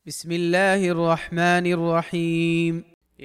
بسم الله الرحمن الرحيم.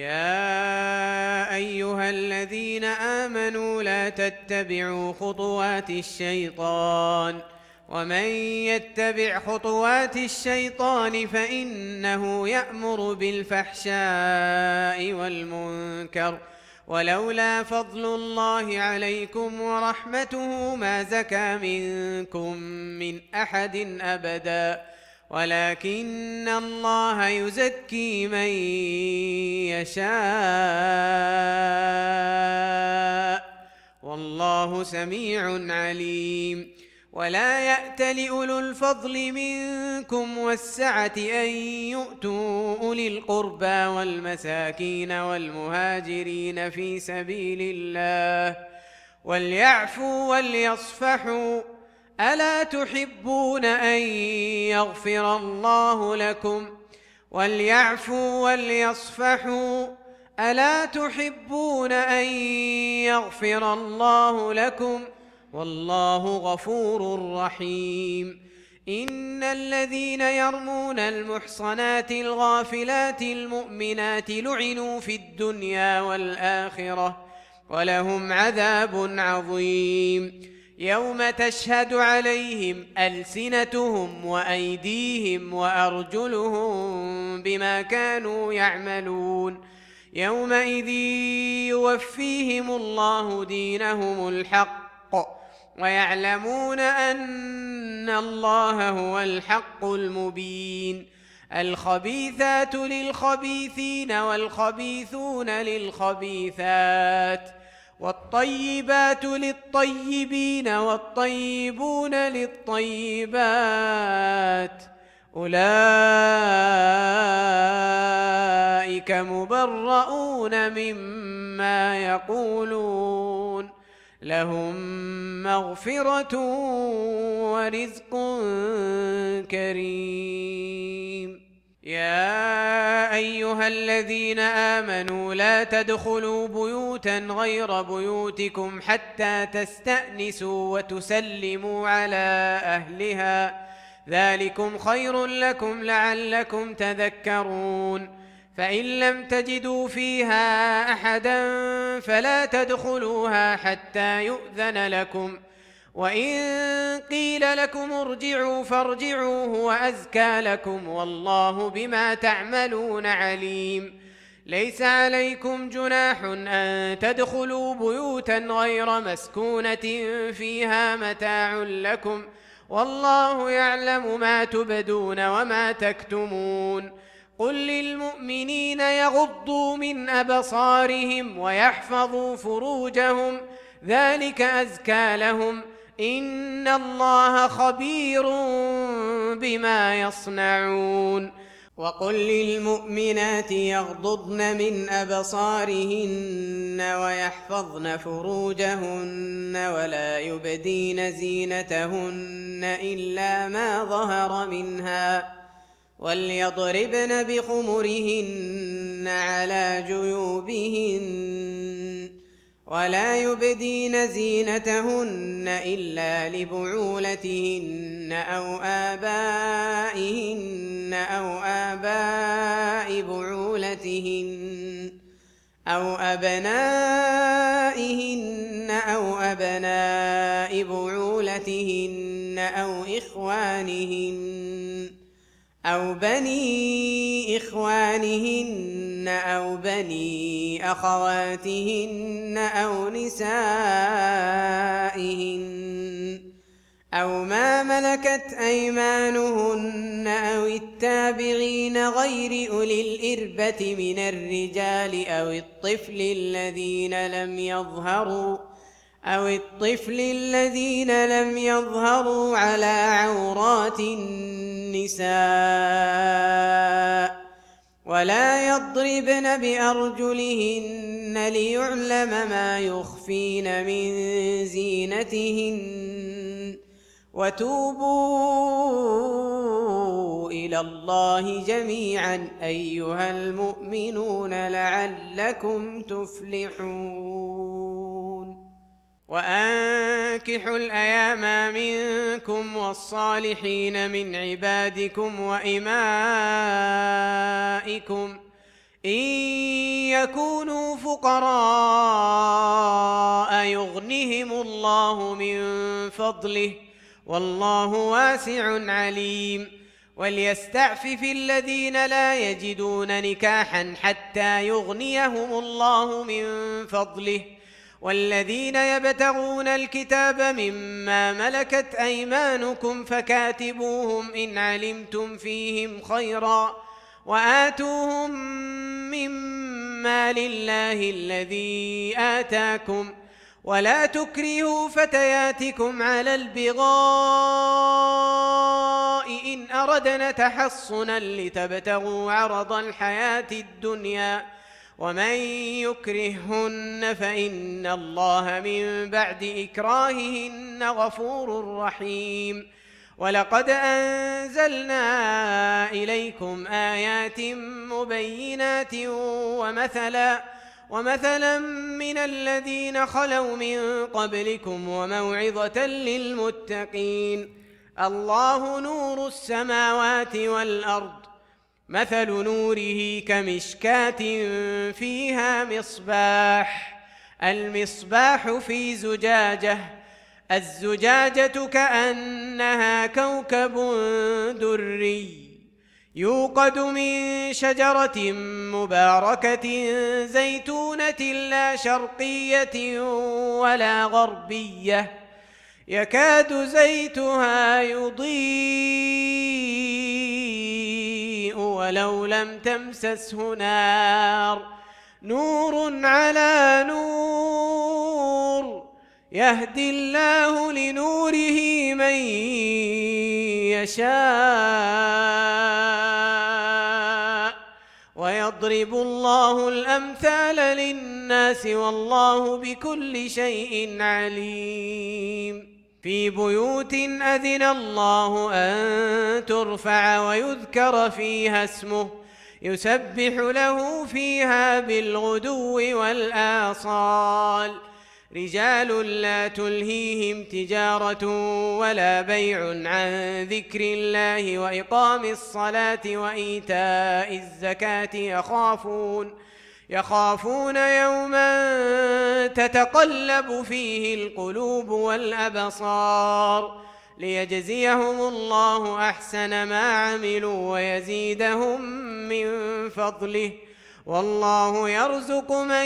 يا أيها الذين آمنوا لا تتبعوا خطوات الشيطان ومن يتبع خطوات الشيطان فإنه يأمر بالفحشاء والمنكر ولولا فضل الله عليكم ورحمته ما زكى منكم من أحد أبدا ولكن الله يزكي من يشاء والله سميع عليم. ولا يأت لأولو الفضل منكم والسعة أن يؤتوا أولي القربى والمساكين والمهاجرين في سبيل الله وليعفوا وليصفحوا ألا تحبون أن يغفر الله لكم وليعفوا وليصفحوا ألا تحبون أن يغفر الله لكم والله غفور رحيم. إن الذين يرمون المحصنات الغافلات المؤمنات لعنوا في الدنيا والآخرة ولهم عذاب عظيم يوم تشهد عليهم ألسنتهم وأيديهم وأرجلهم بما كانوا يعملون يومئذ يوفيهم الله دينهم الحق ويعلمون أن الله هو الحق المبين. الخبيثات للخبيثين والخبيثون للخبيثات والطيبات للطيبين والطيبون للطيبات أولئك مبرؤون مما يقولون لهم مغفرة ورزق كريم. يا أيها الذين آمنوا لا تدخلوا بيوتا غير بيوتكم حتى تستأنسوا وتسلموا على أهلها ذلكم خير لكم لعلكم تذكرون. فإن لم تجدوا فيها أحدا فلا تدخلوها حتى يؤذن لكم وإن قيل لكم ارجعوا فارجعوا هو أزكى لكم والله بما تعملون عليم. ليس عليكم جناح أن تدخلوا بيوتا غير مسكونة فيها متاع لكم والله يعلم ما تبدون وما تكتمون. قل للمؤمنين يغضوا من أبصارهم ويحفظوا فروجهم ذلك أزكى لهم إن الله خبير بما يصنعون. وقل للمؤمنات يغضضن من أبصارهن ويحفظن فروجهن ولا يبدين زينتهن إلا ما ظهر منها وليضربن بخمرهن على جيوبهن ولا يبدين زينتهن إلا لبعولتهن أو آبائهن أو آباء بعولتهن أو أبنائهن أو أبناء بعولتهن أو إخوانهن أو بني إخوانهن أو بني أخواتهن أو نسائهن أو ما ملكت أيمانهن أو التابعين غير أولي الإربة من الرجال أو الطفل الذين لم يظهروا على عورات النساء ولا يضربن بأرجلهن ليعلم ما يخفين من زينتهن وتوبوا إلى الله جميعا أيها المؤمنون لعلكم تفلحون. وأنكحوا الأيام منكم والصالحين من عبادكم وإمائكم شركائكم إن يكونوا فقراء يغنهم الله من فضله والله واسع عليم وليستعفف الذين لا يجدون نكاحا حتى يغنيهم الله من فضله والذين يبتغون الكتاب مما ملكت أيمانكم فكاتبوهم إن علمتم فيهم خيرا وآتوهم مما لله الذي آتاكم ولا تكرهوا فتياتكم على البغاء إن أردنا تحصنا لتبتغوا عرض الحياة الدنيا ومن يكرههن فإن الله من بعد إكراههن غفور رحيم ولقد أنزلنا إليكم آيات مبينات ومثلا من الذين خلوا من قبلكم وموعظة للمتقين الله نور السماوات والأرض مثل نوره كمشكاة فيها مصباح المصباح في زجاجة الزجاجة كأنها كوكب دري يوقد من شجرة مباركة زيتونة لا شرقية ولا غربية يكاد زيتها يضيء ولو لم تمسسه نار نور على نور يهدي الله لنوره من يشاء ويضرب الله الأمثال للناس والله بكل شيء عليم في بيوت أذن الله أن ترفع ويذكر فيها اسمه يسبح له فيها بالغدو والآصال رجال لا تلهيهم تجارة ولا بيع عن ذكر الله وإقام الصلاة وإيتاء الزكاة يخافون يوما تتقلب فيه القلوب والأبصار ليجزيهم الله أحسن ما عملوا ويزيدهم من فضله والله يرزق من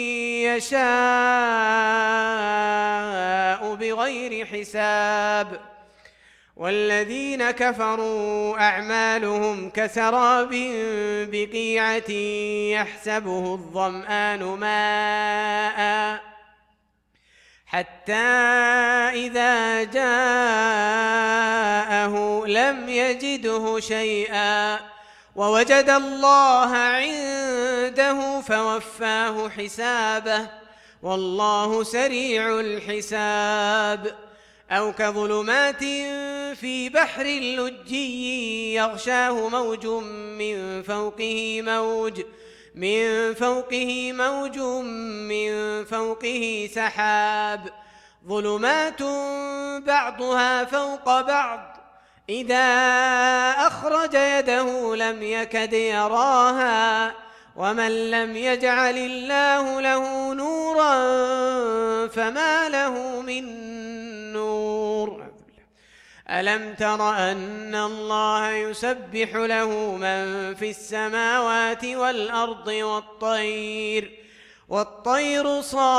يشاء بغير حساب والذين كفروا أعمالهم كسراب بقيعة يحسبه الظمآن ماء حتى إذا جاءه لم يجده شيئا ووجد الله عنده فوفاه حسابه والله سريع الحساب أو كظلمات في بحر لجي يغشاه موج من فوقه سحاب ظلمات بعضها فوق بعض إذا أخرج يده لم يكد يراها ومن لم يجعل الله له نورا فما له من نور ألم تر أن الله يسبح له من في السماوات والأرض والطير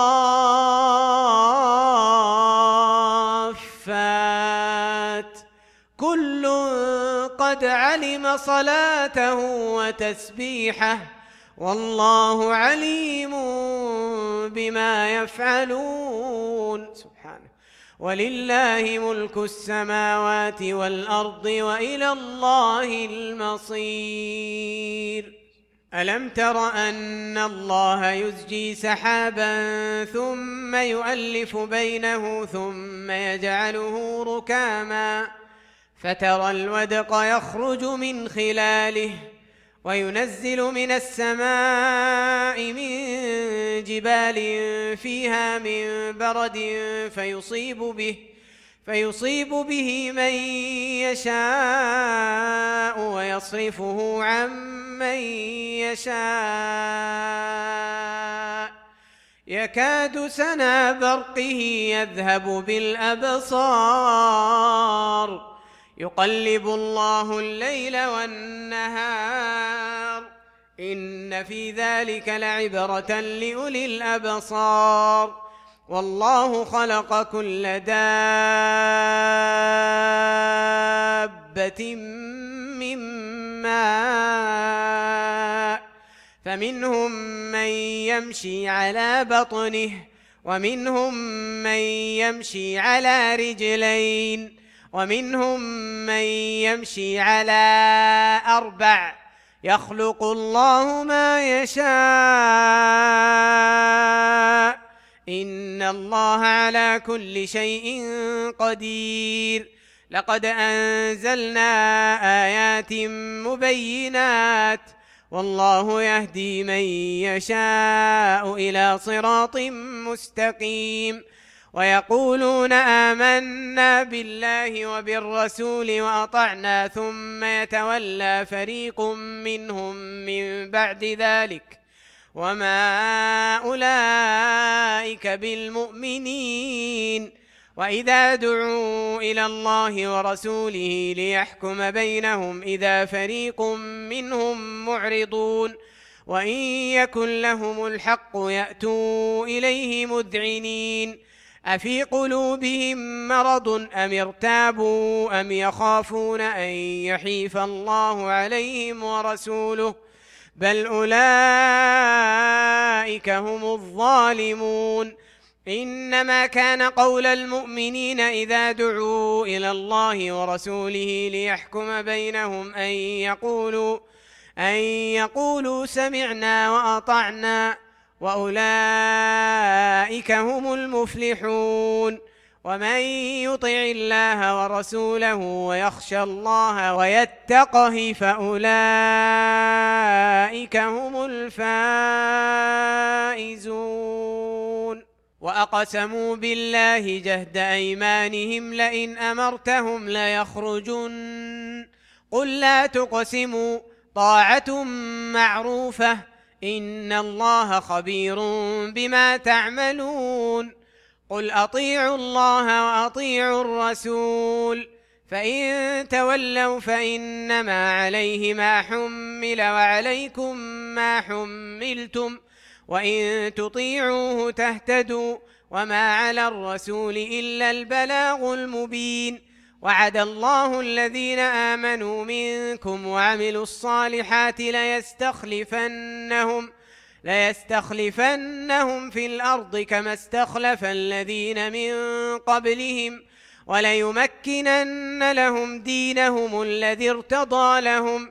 صافات كل قد علم صلاته وتسبيحه والله عليم بما يفعلون سبحانه ولله ملك السماوات والأرض وإلى الله المصير ألم تر أن الله يزجي سحابا ثم يؤلف بينه ثم يجعله ركاما فترى الودق يخرج من خلاله وينزل من السماء من جبال فيها من برد فيصيب به من يشاء ويصرفه عن من يشاء يكاد سنا برقه يذهب بالأبصار يقلب الله الليل والنهار إن في ذلك لعبرة لأولي الأبصار والله خلق كل دابة من ماء فمنهم من يمشي على بطنه ومنهم من يمشي على رجلين ومنهم من يمشي على 4 يخلق الله ما يشاء إن الله على كل شيء قدير لقد أنزلنا آيات مبينات والله يهدي من يشاء إلى صراط مستقيم ويقولون آمنا بالله وبالرسول وأطعنا ثم يتولى فريق منهم من بعد ذلك وما أولئك بالمؤمنين وإذا دعوا إلى الله ورسوله ليحكم بينهم إذا فريق منهم معرضون وإن يكن لهم الحق يأتوا إليه مذعنين أفي قلوبهم مرض أم ارتابوا أم يخافون أن يحيف الله عليهم ورسوله بل أولئك هم الظالمون إنما كان قول المؤمنين إذا دعوا إلى الله ورسوله ليحكم بينهم أن يقولوا سمعنا وأطعنا وأولئك هم المفلحون ومن يطع الله ورسوله ويخشى الله ويتقه فأولئك هم الفائزون وأقسموا بالله جهد أيمانهم لئن أمرتهم ليخرجن قل لا تقسموا طاعة معروفة إن الله خبير بما تعملون قل أطيعوا الله وأطيعوا الرسول فإن تولوا فإنما عليه ما حمل وعليكم ما حملتم وإن تطيعوه تهتدوا وما على الرسول إلا البلاغ المبين وعد الله الذين آمنوا منكم وعملوا الصالحات ليستخلفنهم في الأرض كما استخلف الذين من قبلهم وليمكنن لهم دينهم الذي ارتضى لهم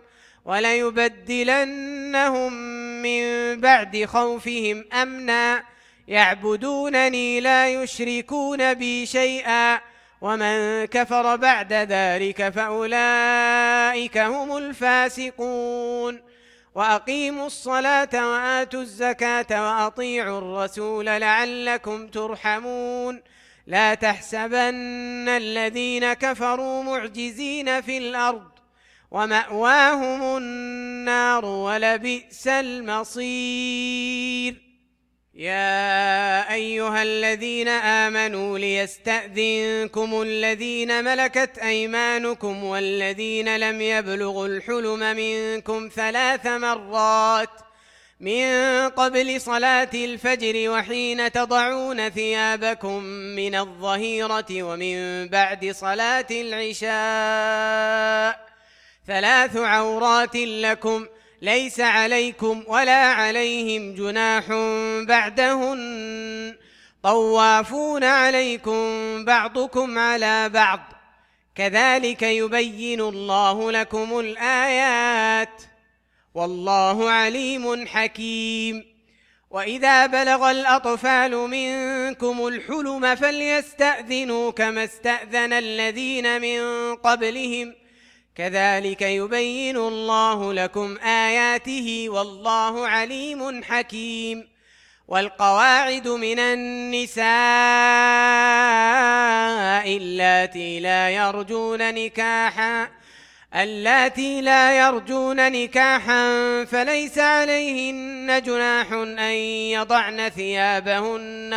وليبدلنهم من بعد خوفهم أمنا يعبدونني لا يشركون بي شيئا ومن كفر بعد ذلك فأولئك هم الفاسقون وأقيموا الصلاة وآتوا الزكاة وأطيعوا الرسول لعلكم ترحمون لا تحسبن الذين كفروا معجزين في الأرض ومأواهم النار ولبئس المصير يا أيها الذين آمنوا ليستأذنكم الذين ملكت أيمانكم والذين لم يبلغوا الحلم منكم 3 مرات من قبل صلاة الفجر وحين تضعون ثيابكم من الظهيرة ومن بعد صلاة العشاء 3 عورات لكم ليس عليكم ولا عليهم جناح بعدهن طوافون عليكم بعضكم على بعض كذلك يبين الله لكم الآيات والله عليم حكيم وإذا بلغ الأطفال منكم الحلم فليستأذنوا كما استأذن الذين من قبلهم كذلك يبين الله لكم آياته والله عليم حكيم والقواعد من النساء اللاتي لا يرجون نكاحا فليس عليهن جناح أن يضعن ثيابهن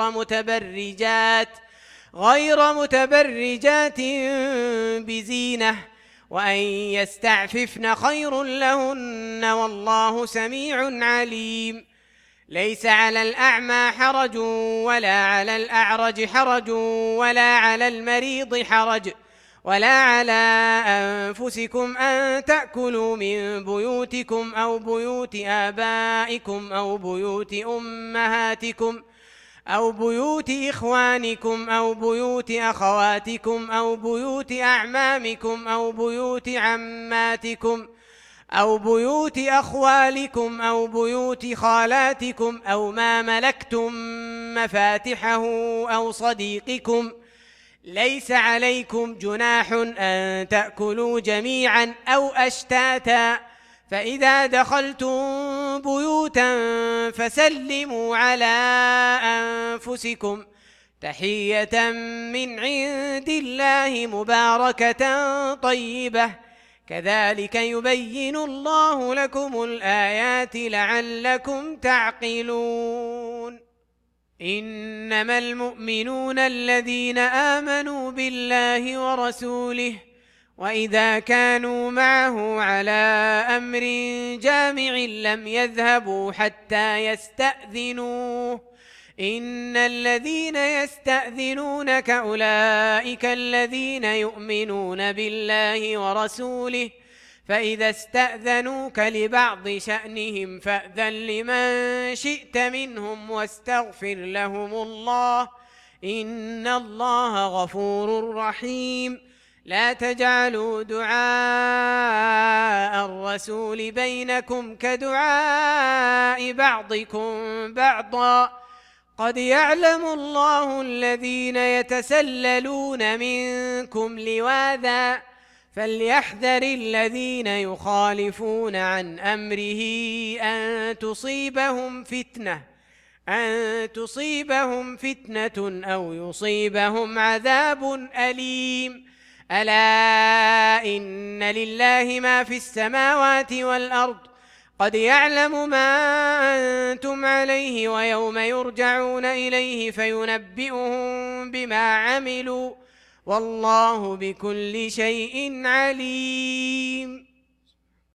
غير متبرجات بزينة، وأن يستعففن خير لهن، والله سميع عليم. ليس على الأعمى حرج ولا على الأعرج حرج ولا على المريض حرج ولا على أنفسكم أن تأكلوا من بيوتكم أو بيوت آبائكم أو بيوت أمهاتكم أو بيوت إخوانكم أو بيوت أخواتكم أو بيوت أعمامكم أو بيوت عماتكم أو بيوت أخوالكم أو بيوت خالاتكم أو ما ملكتم مفاتحه أو صديقكم. ليس عليكم جناح أن تأكلوا جميعا أو أشتاتا، فإذا دخلتم بيوتا فسلموا على أنفسكم تحية من عند الله مباركة طيبة، كذلك يبين الله لكم الآيات لعلكم تعقلون. إنما المؤمنون الذين آمنوا بالله ورسوله، وإذا كانوا معه على أمر جامع لم يذهبوا حتى يستأذنوه. إن الذين يستأذنونك أولئك الذين يؤمنون بالله ورسوله، فإذا استأذنوك لبعض شأنهم فأذن لمن شئت منهم واستغفر لهم الله، إن الله غفور رحيم. لا تجعلوا دعاء الرسول بينكم كدعاء بعضكم بعضا، قد يعلم الله الذين يتسللون منكم لواذا، فليحذر الذين يخالفون عن أمره أن تصيبهم فتنة أو يصيبهم عذاب أليم. ألا إن لله ما في السماوات والأرض، قد يعلم ما أنتم عليه ويوم يرجعون إليه فينبئهم بما عملوا، والله بكل شيء عليم.